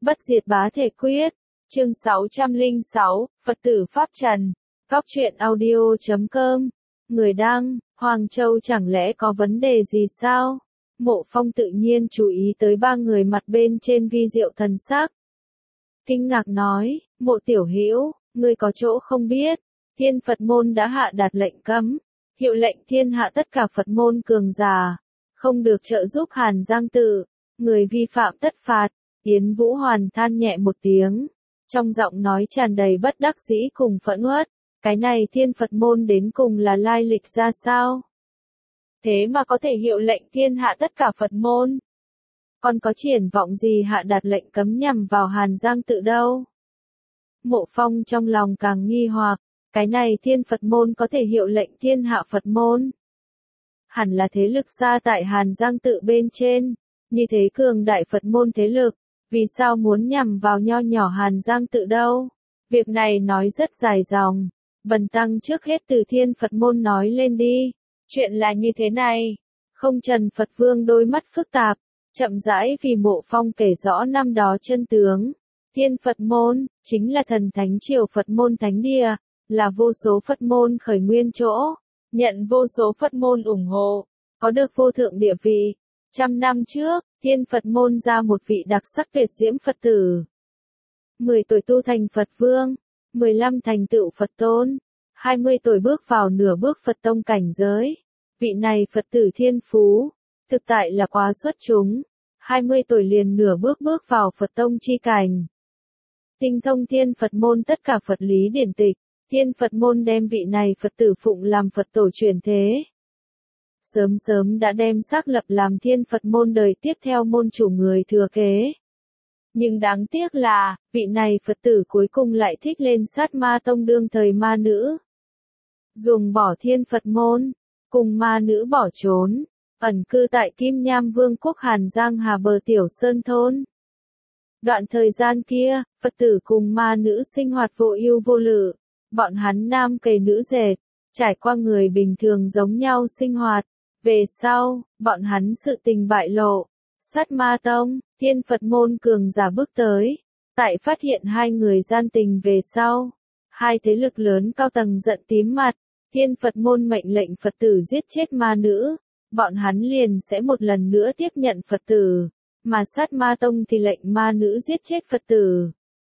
Bất diệt bá thể quyết. Chương 606, Phật tử Pháp Trần. Góc truyện audio.com. Người đăng, Hoàng Châu chẳng lẽ có vấn đề gì sao? Mộ Phong tự nhiên chú ý tới ba người mặt bên trên vi diệu thần sắc. Kinh ngạc nói, Mộ tiểu hữu, ngươi có chỗ không biết, Thiên Phật môn đã hạ đạt lệnh cấm, hiệu lệnh thiên hạ tất cả Phật môn cường giả, không được trợ giúp Hàn Giang Tự, người vi phạm tất phạt. Yến Vũ Hoàn than nhẹ một tiếng, trong giọng nói tràn đầy bất đắc dĩ cùng phẫn uất, cái này Thiên Phật môn đến cùng là lai lịch ra sao? Thế mà có thể hiệu lệnh thiên hạ tất cả Phật môn. Còn có triển vọng gì hạ đạt lệnh cấm nhằm vào Hàn Giang Tự đâu? Mộ Phong trong lòng càng nghi hoặc, cái này Thiên Phật môn có thể hiệu lệnh thiên hạ Phật môn. Hẳn là thế lực xa tại Hàn Giang Tự bên trên, như thế cường đại Phật môn thế lực, vì sao muốn nhằm vào nho nhỏ Hàn Giang Tự đâu? Việc này nói rất dài dòng, bần tăng trước hết từ Thiên Phật môn nói lên đi. Chuyện là như thế này, không Trần Phật Vương đôi mắt phức tạp, chậm rãi vì Mộ Phong kể rõ năm đó chân tướng. Thiên Phật môn, chính là thần thánh triều Phật môn thánh địa, là vô số Phật môn khởi nguyên chỗ, nhận vô số Phật môn ủng hộ, có được vô thượng địa vị. 100 năm trước, Thiên Phật môn ra một vị đặc sắc tuyệt diễm Phật tử. 10 tuổi tu thành Phật Vương, 15 thành tựu Phật Tôn, 20 tuổi bước vào nửa bước Phật tông cảnh giới. Vị này Phật tử thiên phú, thực tại là quá xuất chúng, 20 tuổi liền nửa bước vào Phật tông chi cảnh. Tinh thông Thiên Phật môn tất cả Phật lý điển tịch, Thiên Phật môn đem vị này Phật tử phụng làm Phật tổ truyền thế. Sớm đã đem xác lập làm Thiên Phật môn đời tiếp theo môn chủ người thừa kế. Nhưng đáng tiếc là, vị này Phật tử cuối cùng lại thích lên sát ma tông đương thời ma nữ. Ruồng bỏ Thiên Phật môn, cùng ma nữ bỏ trốn, ẩn cư tại Kim Nham Vương quốc Hàn Giang Hà bờ Tiểu Sơn thôn. Đoạn thời gian kia, Phật tử cùng ma nữ sinh hoạt vô ưu vô lự, bọn hắn nam cày nữ dệt, trải qua người bình thường giống nhau sinh hoạt. Về sau, bọn hắn sự tình bại lộ, sát ma tông, Thiên Phật môn cường giả bước tới, tại phát hiện hai người gian tình về sau, hai thế lực lớn cao tầng giận tím mặt, Thiên Phật môn mệnh lệnh Phật tử giết chết ma nữ, bọn hắn liền sẽ một lần nữa tiếp nhận Phật tử, mà sát ma tông thì lệnh ma nữ giết chết Phật tử.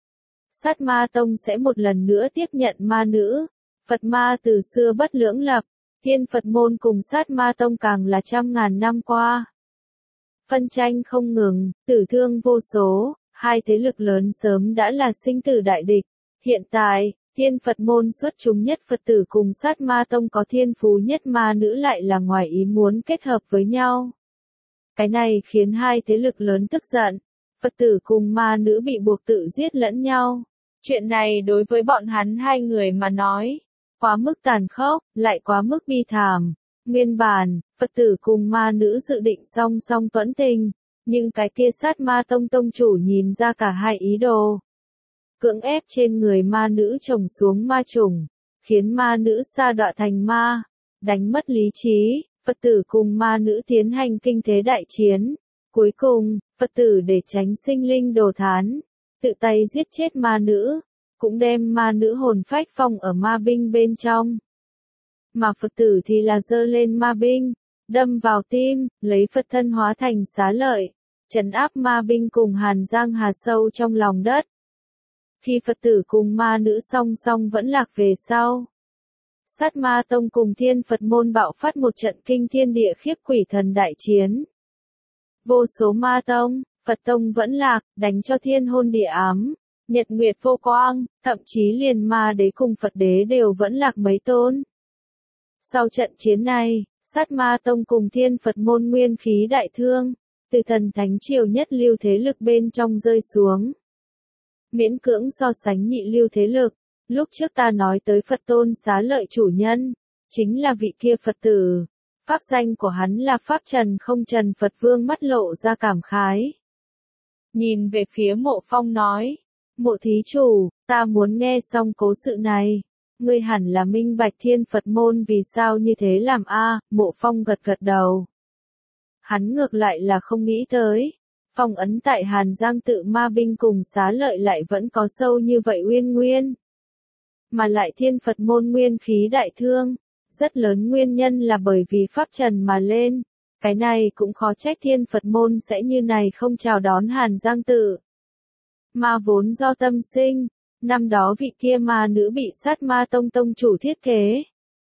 Sát ma tông sẽ một lần nữa tiếp nhận ma nữ, Phật ma từ xưa bất lưỡng lập. Thiên Phật môn cùng sát ma tông càng là 100.000 năm qua. Phân tranh không ngừng, tử thương vô số, hai thế lực lớn sớm đã là sinh tử đại địch. Hiện tại, Thiên Phật môn xuất chúng nhất Phật tử cùng sát ma tông có thiên phú nhất ma nữ lại là ngoài ý muốn kết hợp với nhau. Cái này khiến hai thế lực lớn tức giận, Phật tử cùng ma nữ bị buộc tự giết lẫn nhau. Chuyện này đối với bọn hắn hai người mà nói, quá mức tàn khốc, lại quá mức bi thảm. Nguyên bản, Phật tử cùng ma nữ dự định song song tuẫn tình, nhưng cái kia sát ma tông tông chủ nhìn ra cả hai ý đồ. Cưỡng ép trên người ma nữ trồng xuống ma trùng, khiến ma nữ sa đọa thành ma, đánh mất lý trí, Phật tử cùng ma nữ tiến hành kinh thế đại chiến. Cuối cùng, Phật tử để tránh sinh linh đồ thán, tự tay giết chết ma nữ, cũng đem ma nữ hồn phách phong ở ma binh bên trong. Mà Phật tử thì là giơ lên ma binh, đâm vào tim, lấy Phật thân hóa thành xá lợi, trấn áp ma binh cùng Hàn Giang Hà sâu trong lòng đất. Khi Phật tử cùng ma nữ song song vẫn lạc về sau, sát ma tông cùng Thiên Phật môn bạo phát một trận kinh thiên địa khiếp quỷ thần đại chiến. Vô số ma tông, Phật tông vẫn lạc, đánh cho thiên hôn địa ám. Nhật nguyệt vô quang, thậm chí liền ma đế cùng Phật đế đều vẫn lạc mấy tôn. Sau trận chiến này, sát ma tông cùng Thiên Phật môn nguyên khí đại thương, từ thần thánh triều nhất lưu thế lực bên trong rơi xuống. Miễn cưỡng so sánh nhị lưu thế lực, lúc trước ta nói tới Phật tôn xá lợi chủ nhân, chính là vị kia Phật tử. Pháp danh của hắn là Pháp Trần không Trần Phật Vương mắt lộ ra cảm khái. Nhìn về phía Mộ Phong nói. Mộ thí chủ, ta muốn nghe xong cố sự này. Ngươi hẳn là minh bạch Thiên Phật môn vì sao như thế làm a. Mộ Phong gật gật đầu. Hắn ngược lại là không nghĩ tới. Phong ấn tại Hàn Giang tự ma binh cùng Xá Lợi lại vẫn có sâu như vậy uyên nguyên. Mà lại Thiên Phật môn nguyên khí đại thương, rất lớn nguyên nhân là bởi vì pháp trần mà lên. Cái này cũng khó trách Thiên Phật môn sẽ như này không chào đón Hàn Giang tự. Ma vốn do tâm sinh, năm đó vị kia ma nữ bị sát ma tông tông chủ thiết kế.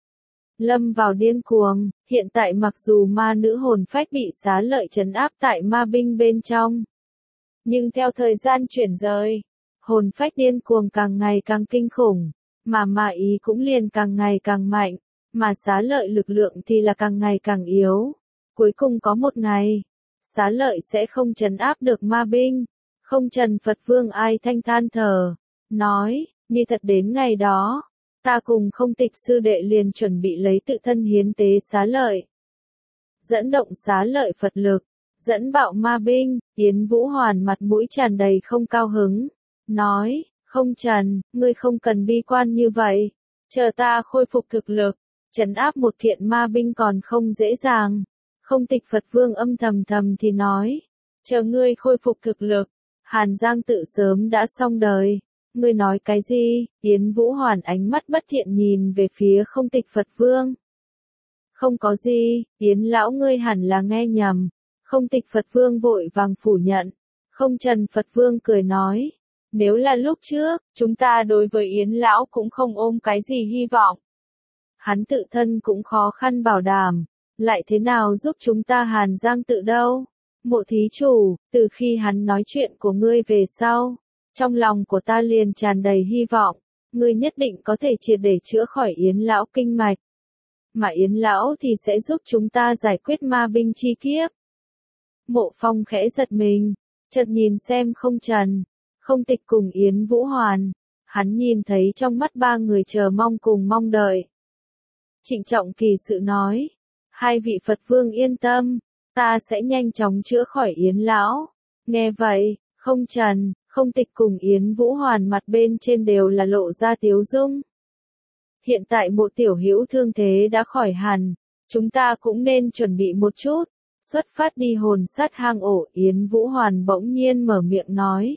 Lâm vào điên cuồng, hiện tại mặc dù ma nữ hồn phách bị Xá Lợi trấn áp tại ma binh bên trong. Nhưng theo thời gian chuyển rời, hồn phách điên cuồng càng ngày càng kinh khủng, mà ma ý cũng liền càng ngày càng mạnh, mà Xá Lợi lực lượng thì là càng ngày càng yếu. Cuối cùng có một ngày, Xá Lợi sẽ không trấn áp được ma binh. Không Trần Phật Vương ai thanh than thở, nói, như thật đến ngày đó, ta cùng Không Tịch sư đệ liền chuẩn bị lấy tự thân hiến tế Xá Lợi. Dẫn động Xá Lợi Phật lực, dẫn bạo ma binh, Yến Vũ Hoàn mặt mũi tràn đầy không cao hứng, nói, Không Trần, ngươi không cần bi quan như vậy, chờ ta khôi phục thực lực, trấn áp một kiện ma binh còn không dễ dàng. Không Tịch Phật Vương âm thầm thì nói, chờ ngươi khôi phục thực lực, Hàn Giang tự sớm đã xong đời. Ngươi nói cái gì? Yến Vũ Hoàn ánh mắt bất thiện nhìn về phía Không Tịch Phật Vương. Không có gì, Yến lão ngươi hẳn là nghe nhầm. Không Tịch Phật Vương vội vàng phủ nhận. Không Trần Phật Vương cười nói, nếu là lúc trước, chúng ta đối với Yến lão cũng không ôm cái gì hy vọng. Hắn tự thân cũng khó khăn bảo đảm, lại thế nào giúp chúng ta Hàn Giang tự đâu? Mộ thí chủ, từ khi hắn nói chuyện của ngươi về sau, trong lòng của ta liền tràn đầy hy vọng, ngươi nhất định có thể triệt để chữa khỏi Yến lão kinh mạch. Mà Yến lão thì sẽ giúp chúng ta giải quyết ma binh chi kiếp. Mộ Phong khẽ giật mình, chợt nhìn xem Không Trần, Không Tịch cùng Yến Vũ Hoàn, hắn nhìn thấy trong mắt ba người chờ mong cùng mong đợi. Trịnh trọng kỳ sự nói, hai vị Phật Vương yên tâm, ta sẽ nhanh chóng chữa khỏi Yến lão. Nghe vậy, Không Trần, Không Tịch cùng Yến Vũ Hoàn mặt bên trên đều là lộ ra tiếu dung. Hiện tại Mộ tiểu hữu thương thế đã khỏi hẳn, chúng ta cũng nên chuẩn bị một chút, xuất phát đi hồn sát hang ổ. Yến Vũ Hoàn bỗng nhiên mở miệng nói.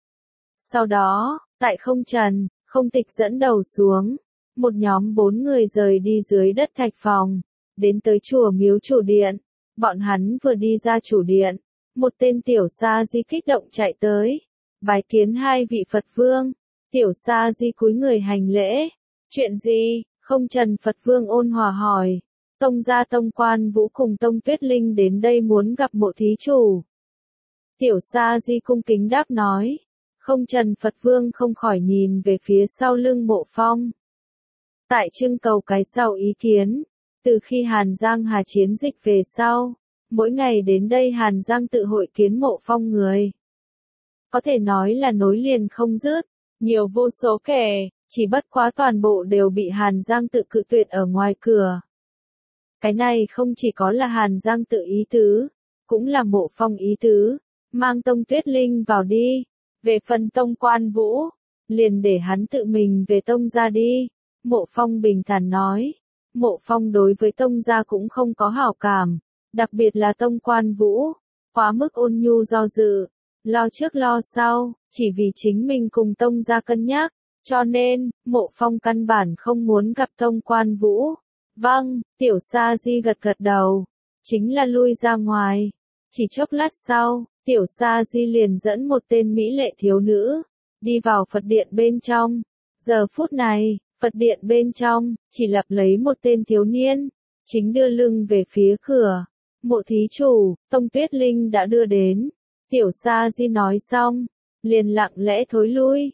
Sau đó, tại Không Trần, Không Tịch dẫn đầu xuống, một nhóm 4 người rời đi dưới đất thạch phòng, đến tới chùa miếu chủ điện. Bọn hắn vừa đi ra chủ điện, một tên tiểu sa di kích động chạy tới, bái kiến hai vị Phật Vương. Tiểu sa di cúi người hành lễ. Chuyện gì? Không Trần Phật Vương ôn hòa hỏi. Tông gia Tông Quan Vũ cùng Tông Tuyết Linh đến đây muốn gặp Mộ thí chủ. Tiểu sa di cung kính đáp nói. Không Trần Phật Vương không khỏi nhìn về phía sau lưng Mộ Phong. Tại trưng cầu cái sau ý kiến. Từ khi Hàn Giang Hà chiến dịch về sau, mỗi ngày đến đây Hàn Giang tự hội kiến Mộ Phong người. Có thể nói là nối liền không dứt, nhiều vô số kể, chỉ bất quá toàn bộ đều bị Hàn Giang tự cự tuyệt ở ngoài cửa. Cái này không chỉ có là Hàn Giang tự ý tứ, cũng là Mộ Phong ý tứ, mang Tông Tuyết Linh vào đi, về phần Tông Quan Vũ, liền để hắn tự mình về Tông gia đi. Mộ Phong bình thản nói. Mộ Phong đối với Tông gia cũng không có hảo cảm, đặc biệt là Tông Quan Vũ, quá mức ôn nhu do dự, lo trước lo sau, chỉ vì chính mình cùng Tông gia cân nhắc, cho nên, Mộ Phong căn bản không muốn gặp Tông Quan Vũ. Vâng, tiểu sa di gật gật đầu, chính là lui ra ngoài. Chỉ chốc lát sau, tiểu sa di liền dẫn một tên mỹ lệ thiếu nữ, đi vào Phật điện bên trong. Giờ phút này, Phật điện bên trong, chỉ lập lấy một tên thiếu niên, chính đưa lưng về phía cửa. Mộ thí chủ, Tông Tuyết Linh đã đưa đến. Tiểu sa di nói xong, liền lặng lẽ thối lui.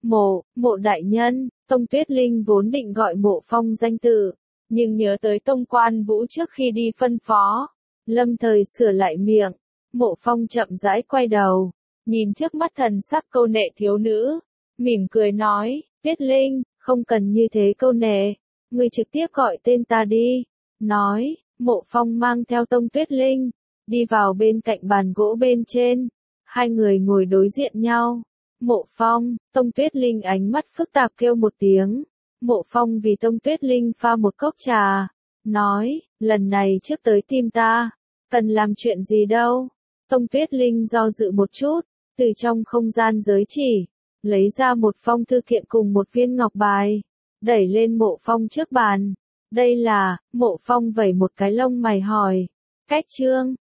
Mộ đại nhân, Tông Tuyết Linh vốn định gọi Mộ Phong danh tự, nhưng nhớ tới Tông Quan Vũ trước khi đi phân phó, lâm thời sửa lại miệng. Mộ Phong chậm rãi quay đầu, nhìn trước mắt thần sắc câu nệ thiếu nữ, mỉm cười nói, Tuyết Linh, không cần như thế câu nệ, ngươi trực tiếp gọi tên ta đi. Nói, Mộ Phong mang theo Tông Tuyết Linh, đi vào bên cạnh bàn gỗ bên trên, hai người ngồi đối diện nhau. Mộ Phong, Tông Tuyết Linh ánh mắt phức tạp kêu một tiếng. Mộ Phong vì Tông Tuyết Linh pha một cốc trà, nói, lần này trước tới tìm ta, cần làm chuyện gì đâu. Tông Tuyết Linh do dự một chút, từ trong không gian giới chỉ, lấy ra một phong thư kiện cùng một viên ngọc bài, đẩy lên Mộ Phong trước bàn. Đây là, Mộ Phong vẩy một cái lông mày hỏi. Cách chương